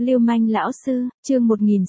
Lưu manh lão sư, chương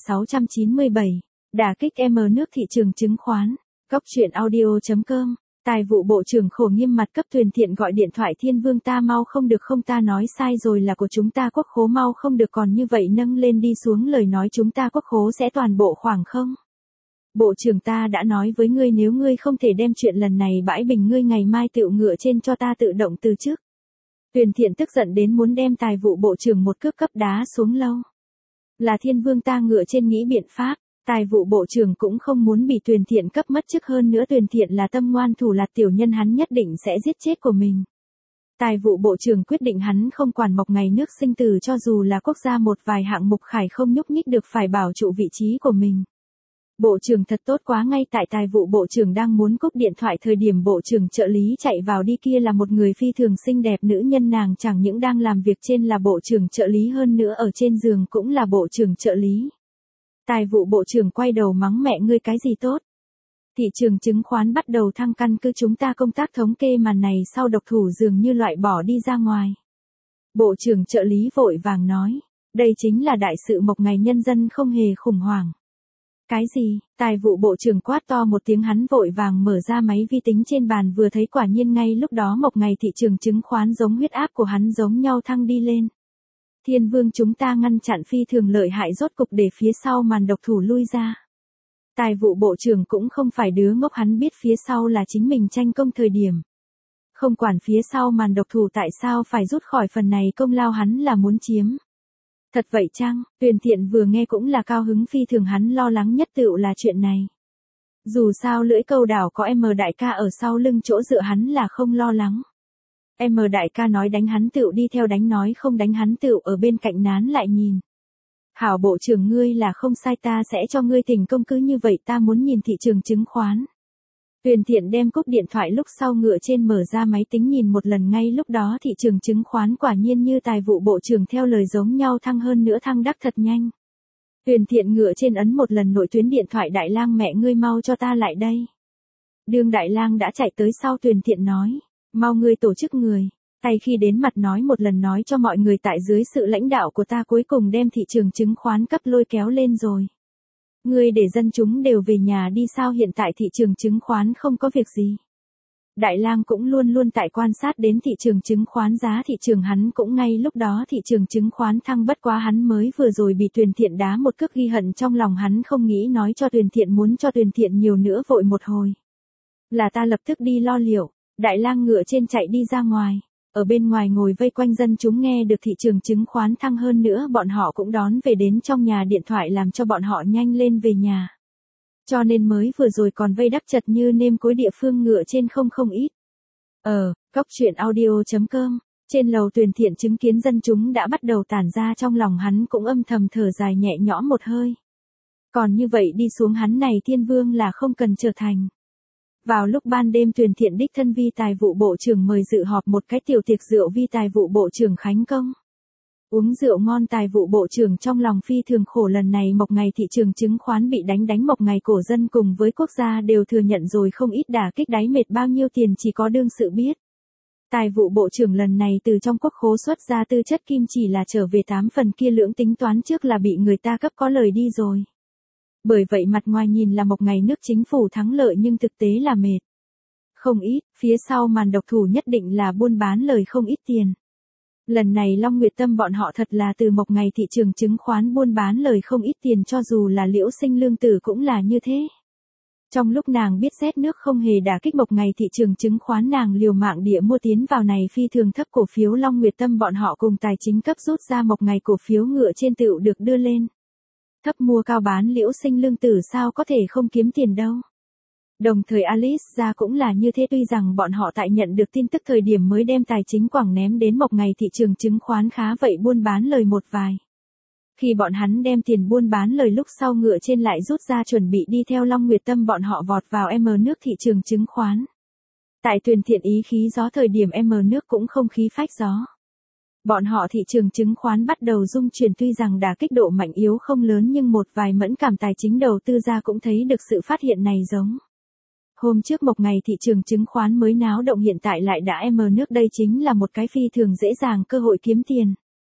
1697. Đả kích M nước thị trường chứng khoán. Góc truyện audio.com. Tài vụ bộ trưởng khổ nghiêm mặt cấp Tuyền Thiện gọi điện thoại Thiên Vương ta mau không được không ta nói sai rồi là của chúng ta quốc khố mau không được còn như vậy nâng lên đi xuống lời nói chúng ta quốc khố sẽ toàn bộ khoảng không. Bộ trưởng ta đã nói với ngươi nếu ngươi không thể đem chuyện lần này bãi bình ngươi ngày mai tựu ngựa trên cho ta tự động từ chức. Tuyền Thiện tức giận đến muốn đem tài vụ bộ trưởng một cước cấp đá xuống lâu. Là Thiên Vương ta ngựa trên nghĩ biện pháp, tài vụ bộ trưởng cũng không muốn bị Tuyền Thiện cấp mất chức hơn nữa Tuyền Thiện là tâm ngoan thủ lạt tiểu nhân hắn nhất định sẽ giết chết của mình. Tài vụ bộ trưởng quyết định hắn không quản mộc ngày nước sinh tử cho dù là quốc gia một vài hạng mục khải không nhúc nhích được phải bảo trụ vị trí của mình. Bộ trưởng thật tốt quá ngay tại tài vụ bộ trưởng đang muốn cúp điện thoại thời điểm bộ trưởng trợ lý chạy vào đi kia là một người phi thường xinh đẹp nữ nhân nàng chẳng những đang làm việc trên là bộ trưởng trợ lý hơn nữa ở trên giường cũng là bộ trưởng trợ lý. Tài vụ bộ trưởng quay đầu mắng mẹ ngươi cái gì tốt. Thị trường chứng khoán bắt đầu thăng căn cứ chúng ta công tác thống kê màn này sau độc thủ dường như loại bỏ đi ra ngoài. Bộ trưởng trợ lý vội vàng nói, đây chính là đại sự mộc ngày nhân dân không hề khủng hoảng. Cái gì, tài vụ bộ trưởng quát to một tiếng hắn vội vàng mở ra máy vi tính trên bàn vừa thấy quả nhiên ngay lúc đó mộc ngày thị trường chứng khoán giống huyết áp của hắn giống nhau thăng đi lên. Thiên Vương chúng ta ngăn chặn phi thường lợi hại rốt cục để phía sau màn độc thủ lui ra. Tài vụ bộ trưởng cũng không phải đứa ngốc hắn biết phía sau là chính mình tranh công thời điểm. Không quản phía sau màn độc thủ tại sao phải rút khỏi phần này công lao hắn là muốn chiếm. Thật vậy chăng, Tuyền Thiện vừa nghe cũng là cao hứng phi thường hắn lo lắng nhất tựu là chuyện này. Dù sao lưỡi câu đảo có M đại ca ở sau lưng chỗ dựa hắn là không lo lắng. M đại ca nói đánh hắn tựu đi theo đánh nói không đánh hắn tựu ở bên cạnh nán lại nhìn. Hảo bộ trưởng ngươi là không sai ta sẽ cho ngươi thành công cứ như vậy ta muốn nhìn thị trường chứng khoán. Tuyền Thiện đem cúp điện thoại lúc sau ngựa trên mở ra máy tính nhìn một lần ngay lúc đó thị trường chứng khoán quả nhiên như tài vụ bộ trưởng theo lời giống nhau thăng hơn nữa thăng đắc thật nhanh. Tuyền Thiện ngựa trên ấn một lần nội tuyến điện thoại Đại Lang mẹ ngươi mau cho ta lại đây. Đương Đại Lang đã chạy tới sau Tuyền Thiện nói, mau ngươi tổ chức người, tay khi đến mặt nói một lần nói cho mọi người tại dưới sự lãnh đạo của ta cuối cùng đem thị trường chứng khoán cấp lôi kéo lên rồi. Ngươi để dân chúng đều về nhà đi sao hiện tại thị trường chứng khoán không có việc gì. Đại Lang cũng luôn luôn tại quan sát đến thị trường chứng khoán giá thị trường hắn cũng ngay lúc đó thị trường chứng khoán thăng bất quá hắn mới vừa rồi bị Tuyền Thiện đá một cước ghi hận trong lòng hắn không nghĩ nói cho Tuyền Thiện muốn cho Tuyền Thiện nhiều nữa vội một hồi. Là ta lập tức đi lo liệu, Đại Lang ngựa trên chạy đi ra ngoài. Ở bên ngoài ngồi vây quanh dân chúng nghe được thị trường chứng khoán thăng hơn nữa bọn họ cũng đón về đến trong nhà điện thoại làm cho bọn họ nhanh lên về nhà. Cho nên mới vừa rồi còn vây đắp chật như nêm cối địa phương ngựa trên không ít. Góc truyện audio.com, trên lầu Tuyền Thiện chứng kiến dân chúng đã bắt đầu tản ra trong lòng hắn cũng âm thầm thở dài nhẹ nhõm một hơi. Còn như vậy đi xuống hắn này Thiên Vương là không cần trở thành. Vào lúc ban đêm Tuyền Thiện đích thân vi tài vụ bộ trưởng mời dự họp một cái tiểu tiệc rượu vi tài vụ bộ trưởng khánh công. Uống rượu ngon tài vụ bộ trưởng trong lòng phi thường khổ lần này mộc ngày thị trường chứng khoán bị đánh mộc ngày cổ dân cùng với quốc gia đều thừa nhận rồi không ít đả kích đáy mệt bao nhiêu tiền chỉ có đương sự biết. Tài vụ bộ trưởng lần này từ trong quốc khố xuất ra tư chất kim chỉ là trở về 8 phần kia lưỡng tính toán trước là bị người ta cấp có lời đi rồi. Bởi vậy mặt ngoài nhìn là một ngày nước chính phủ thắng lợi nhưng thực tế là mệt. Không ít, phía sau màn độc thủ nhất định là buôn bán lời không ít tiền. Lần này Long Nguyệt Tâm bọn họ thật là từ một ngày thị trường chứng khoán buôn bán lời không ít tiền cho dù là Liễu Sinh Lương Tử cũng là như thế. Trong lúc nàng biết rét nước không hề đả kích một ngày thị trường chứng khoán nàng liều mạng địa mua tiến vào này phi thường thấp cổ phiếu Long Nguyệt Tâm bọn họ cùng tài chính cấp rút ra một ngày cổ phiếu ngựa trên tựu được đưa lên. Thấp mua cao bán Liễu Sinh Lương Tử sao có thể không kiếm tiền đâu. Đồng thời Alice ra cũng là như thế tuy rằng bọn họ tại nhận được tin tức thời điểm mới đem tài chính quảng ném đến một ngày thị trường chứng khoán khá vậy buôn bán lời một vài. Khi bọn hắn đem tiền buôn bán lời lúc sau ngựa trên lại rút ra chuẩn bị đi theo Long Nguyệt Tâm bọn họ vọt vào M nước thị trường chứng khoán. Tại Tuyền Thiện ý khí gió thời điểm M nước cũng không khí phách gió. Bọn họ thị trường chứng khoán bắt đầu rung chuyển tuy rằng đả kích độ mạnh yếu không lớn nhưng một vài mẫn cảm tài chính đầu tư ra cũng thấy được sự phát hiện này giống. Hôm trước một ngày thị trường chứng khoán mới náo động hiện tại lại đã M nước đây chính là một cái phi thường dễ dàng cơ hội kiếm tiền.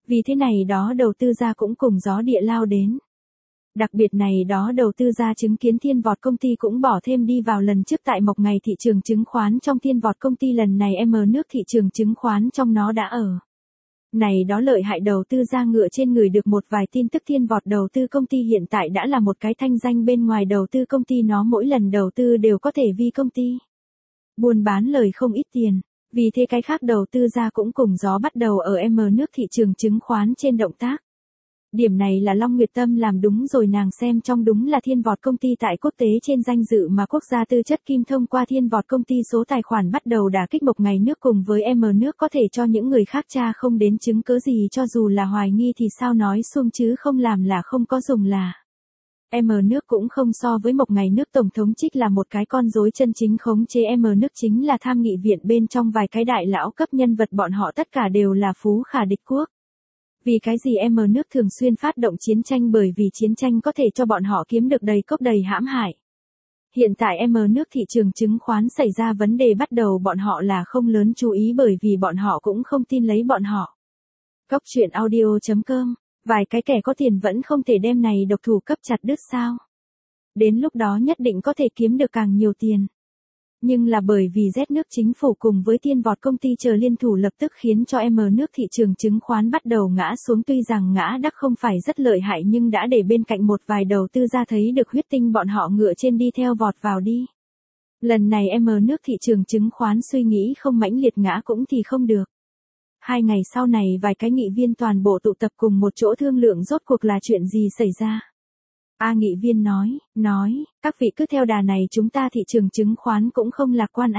Vì thế này đó đầu tư gia cũng cùng gió địa lao đến. Đặc biệt này đó đầu tư gia chứng kiến thiên vọt công ty cũng bỏ thêm đi vào lần trước tại một ngày thị trường chứng khoán trong thiên vọt công ty lần này nước thị trường chứng khoán trong nó đã ở. Này đó lợi hại đầu tư gia ngựa trên người được một vài tin tức thiên vọt đầu tư công ty hiện tại đã là một cái thanh danh bên ngoài đầu tư công ty nó mỗi lần đầu tư đều có thể vi công ty buôn bán lời không ít tiền. Vì thế cái khác đầu tư gia cũng cùng gió bắt đầu ở nước thị trường chứng khoán trên động tác. Điểm này là Long Nguyệt Tâm làm đúng rồi nàng xem trong đúng là thiên vọt công ty tại quốc tế trên danh dự mà quốc gia tư chất kim thông qua thiên vọt công ty số tài khoản bắt đầu đả kích một ngày nước cùng với nước có thể cho những người khác tra không đến chứng cứ gì cho dù là hoài nghi thì sao nói xuông chứ không làm là không có dùng là. Nước cũng không so với một ngày nước tổng thống trích là một cái con rối chân chính khống chế nước chính là tham nghị viện bên trong vài cái đại lão cấp nhân vật bọn họ tất cả đều là phú khả địch quốc. Vì cái gì nước thường xuyên phát động chiến tranh bởi vì chiến tranh có thể cho bọn họ kiếm được đầy cốc đầy hãm hại. Hiện tại nước thị trường chứng khoán xảy ra vấn đề bắt đầu bọn họ là không lớn chú ý bởi vì bọn họ cũng không tin lấy bọn họ. Cốc truyện audio.com, vài cái kẻ có tiền vẫn không thể đem này độc thủ cấp chặt đứt sao. Đến lúc đó nhất định có thể kiếm được càng nhiều tiền. Nhưng là bởi vì Z nước chính phủ cùng với thiên vọt công ty chờ liên thủ lập tức khiến cho nước thị trường chứng khoán bắt đầu ngã xuống tuy rằng ngã đắc không phải rất lợi hại nhưng đã để bên cạnh một vài đầu tư ra thấy được huyết tinh bọn họ ngựa trên đi theo vọt vào đi. Lần này nước thị trường chứng khoán suy nghĩ không mãnh liệt ngã cũng thì không được. 2 ngày sau này vài cái nghị viên toàn bộ tụ tập cùng một chỗ thương lượng rốt cuộc là chuyện gì xảy ra. Nghị viên nói, các vị cứ theo đà này chúng ta thị trường chứng khoán cũng không lạc quan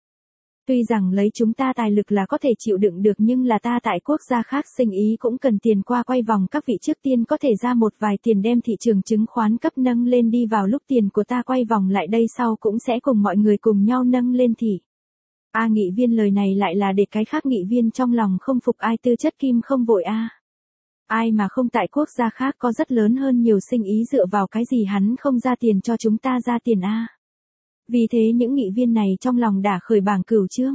Tuy rằng lấy chúng ta tài lực là có thể chịu đựng được nhưng là ta tại quốc gia khác sinh ý cũng cần tiền qua quay vòng các vị trước tiên có thể ra một vài tiền đem thị trường chứng khoán cấp nâng lên đi vào lúc tiền của ta quay vòng lại đây sau cũng sẽ cùng mọi người cùng nhau nâng lên thì. Nghị viên lời này lại là để cái khác nghị viên trong lòng không phục ai tư chất kim không vội Ai mà không tại quốc gia khác có rất lớn hơn nhiều sinh ý dựa vào cái gì hắn không ra tiền cho chúng ta ra tiền Vì thế những nghị viên này trong lòng đã khởi bảng cửu chương.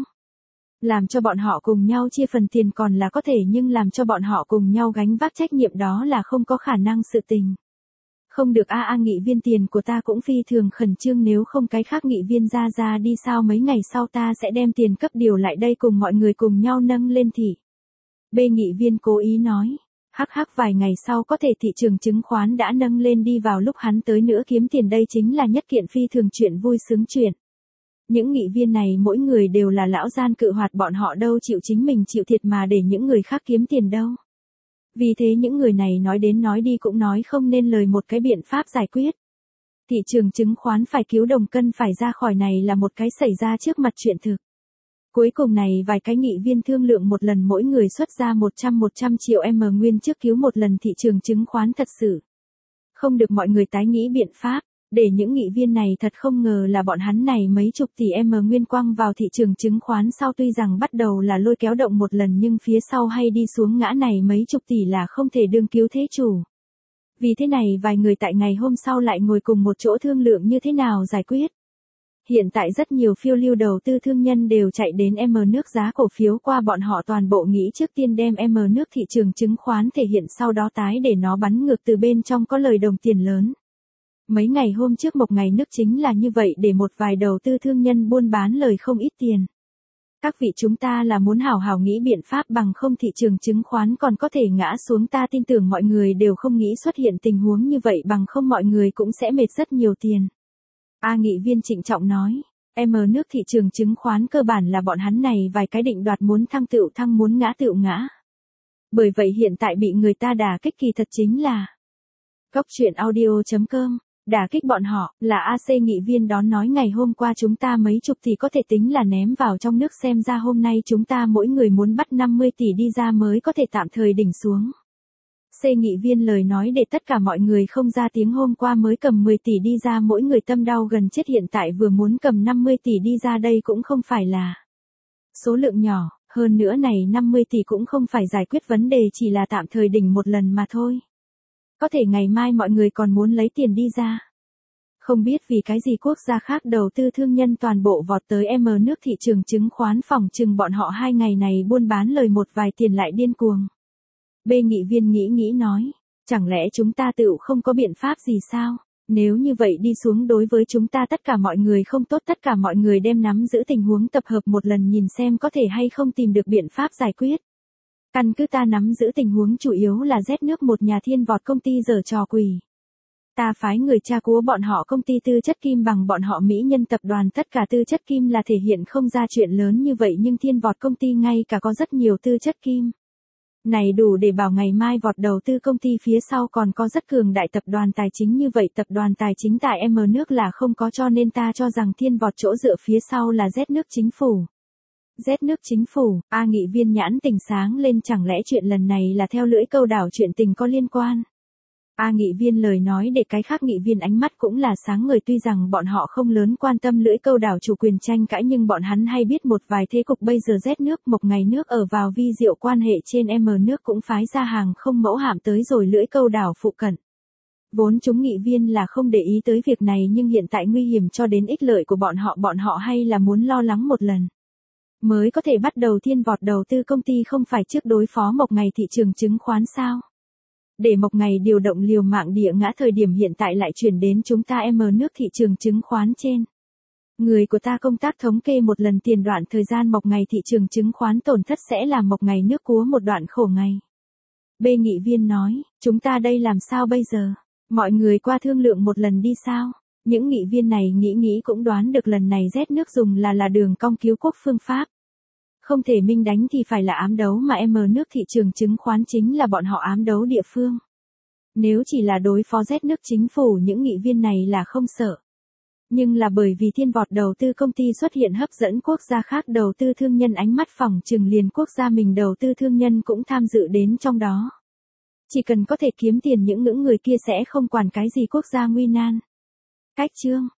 Làm cho bọn họ cùng nhau chia phần tiền còn là có thể nhưng làm cho bọn họ cùng nhau gánh vác trách nhiệm đó là không có khả năng sự tình. Không được nghị viên tiền của ta cũng phi thường khẩn trương nếu không cái khác nghị viên ra đi sao mấy ngày sau ta sẽ đem tiền cấp điều lại đây cùng mọi người cùng nhau nâng lên thì. B nghị viên cố ý nói. Hắc vài ngày sau có thể thị trường chứng khoán đã nâng lên đi vào lúc hắn tới nữa kiếm tiền đây chính là nhất kiện phi thường chuyện vui sướng chuyện. Những nghị viên này mỗi người đều là lão gian cự hoạt bọn họ đâu chịu chính mình chịu thiệt mà để những người khác kiếm tiền đâu. Vì thế những người này nói đến nói đi cũng nói không nên lời một cái biện pháp giải quyết. Thị trường chứng khoán phải cứu đồng cân phải ra khỏi này là một cái xảy ra trước mặt chuyện thực. Cuối cùng này vài cái nghị viên thương lượng một lần mỗi người xuất ra 100 triệu nguyên trước cứu một lần thị trường chứng khoán thật sự. Không được mọi người tái nghĩ biện pháp, để những nghị viên này thật không ngờ là bọn hắn này mấy chục tỷ nguyên quăng vào thị trường chứng khoán sau tuy rằng bắt đầu là lôi kéo động một lần nhưng phía sau hay đi xuống ngã này mấy chục tỷ là không thể đương cứu thế chủ. Vì thế này vài người tại ngày hôm sau lại ngồi cùng một chỗ thương lượng như thế nào giải quyết. Hiện tại rất nhiều phiêu lưu đầu tư thương nhân đều chạy đến nước giá cổ phiếu qua bọn họ toàn bộ nghĩ trước tiên đem nước thị trường chứng khoán thể hiện sau đó tái để nó bắn ngược từ bên trong có lời đồng tiền lớn. Mấy ngày hôm trước một ngày nước chính là như vậy để một vài đầu tư thương nhân buôn bán lời không ít tiền. Các vị chúng ta là muốn hảo hảo nghĩ biện pháp bằng không thị trường chứng khoán còn có thể ngã xuống ta tin tưởng mọi người đều không nghĩ xuất hiện tình huống như vậy bằng không mọi người cũng sẽ mệt rất nhiều tiền. Nghị viên trịnh trọng nói, nước thị trường chứng khoán cơ bản là bọn hắn này vài cái định đoạt muốn thăng tựu thăng muốn ngã tựu ngã. Bởi vậy hiện tại bị người ta đả kích kỳ thật chính là Cốc truyện audio.com, đả kích bọn họ là AC nghị viên đón nói ngày hôm qua chúng ta mấy chục thì có thể tính là ném vào trong nước xem ra hôm nay chúng ta mỗi người muốn bắt 50 tỷ đi ra mới có thể tạm thời đỉnh xuống. C nghị viên lời nói để tất cả mọi người không ra tiếng hôm qua mới cầm 10 tỷ đi ra mỗi người tâm đau gần chết hiện tại vừa muốn cầm 50 tỷ đi ra đây cũng không phải là số lượng nhỏ, hơn nữa này 50 tỷ cũng không phải giải quyết vấn đề chỉ là tạm thời đỉnh một lần mà thôi. Có thể ngày mai mọi người còn muốn lấy tiền đi ra. Không biết vì cái gì quốc gia khác đầu tư thương nhân toàn bộ vọt tới nước thị trường chứng khoán phòng chừng bọn họ 2 ngày này buôn bán lời một vài tiền lại điên cuồng. B nghị viên nghĩ nói, chẳng lẽ chúng ta tựu không có biện pháp gì sao? Nếu như vậy đi xuống đối với chúng ta tất cả mọi người không tốt, tất cả mọi người đem nắm giữ tình huống tập hợp một lần nhìn xem có thể hay không tìm được biện pháp giải quyết. Căn cứ ta nắm giữ tình huống chủ yếu là rét nước một nhà thiên vọt công ty giở trò quỷ. Ta phái người tra cứu bọn họ công ty tư chất kim bằng bọn họ mỹ nhân tập đoàn tất cả tư chất kim là thể hiện không ra chuyện lớn như vậy nhưng thiên vọt công ty ngay cả có rất nhiều tư chất kim. Này đủ để bảo ngày mai vọt đầu tư công ty phía sau còn có rất cường đại tập đoàn tài chính như vậy tập đoàn tài chính tại M nước là không có cho nên ta cho rằng thiên vọt chỗ dựa phía sau là Z nước chính phủ. Z nước chính phủ, A nghị viên nhãn tình sáng lên chẳng lẽ chuyện lần này là theo lưỡi câu đảo chuyện tình có liên quan. A nghị viên lời nói để cái khác nghị viên ánh mắt cũng là sáng người tuy rằng bọn họ không lớn quan tâm lưỡi câu đảo chủ quyền tranh cãi nhưng bọn hắn hay biết một vài thế cục bây giờ Z nước Mộc Ngày nước ở vào vi diệu quan hệ trên M nước cũng phái ra hàng không mẫu hạm tới rồi lưỡi câu đảo phụ cận. Vốn chúng nghị viên là không để ý tới việc này nhưng hiện tại nguy hiểm cho đến ích lợi của bọn họ hay là muốn lo lắng một lần. Mới có thể bắt đầu thiên vọt đầu tư công ty không phải trước đối phó Mộc Ngày thị trường chứng khoán sao. Để Mộc Ngày điều động liều mạng địa ngã thời điểm hiện tại lại chuyển đến chúng ta M nước thị trường chứng khoán trên. Người của ta công tác thống kê một lần tiền đoạn thời gian Mộc Ngày thị trường chứng khoán tổn thất sẽ làm Mộc Ngày nước cúa một đoạn khổ ngày. B nghị viên nói, chúng ta đây làm sao bây giờ? Mọi người qua thương lượng một lần đi sao? Những nghị viên này nghĩ cũng đoán được lần này Z nước dùng là đường cong cứu quốc phương pháp. Không thể minh đánh thì phải là ám đấu mà M nước thị trường chứng khoán chính là bọn họ ám đấu địa phương. Nếu chỉ là đối phó Z nước chính phủ những nghị viên này là không sợ. Nhưng là bởi vì thiên vọt đầu tư công ty xuất hiện hấp dẫn quốc gia khác đầu tư thương nhân ánh mắt phỏng chừng liền quốc gia mình đầu tư thương nhân cũng tham dự đến trong đó. Chỉ cần có thể kiếm tiền những người kia sẽ không quản cái gì quốc gia nguy nan. Cách chương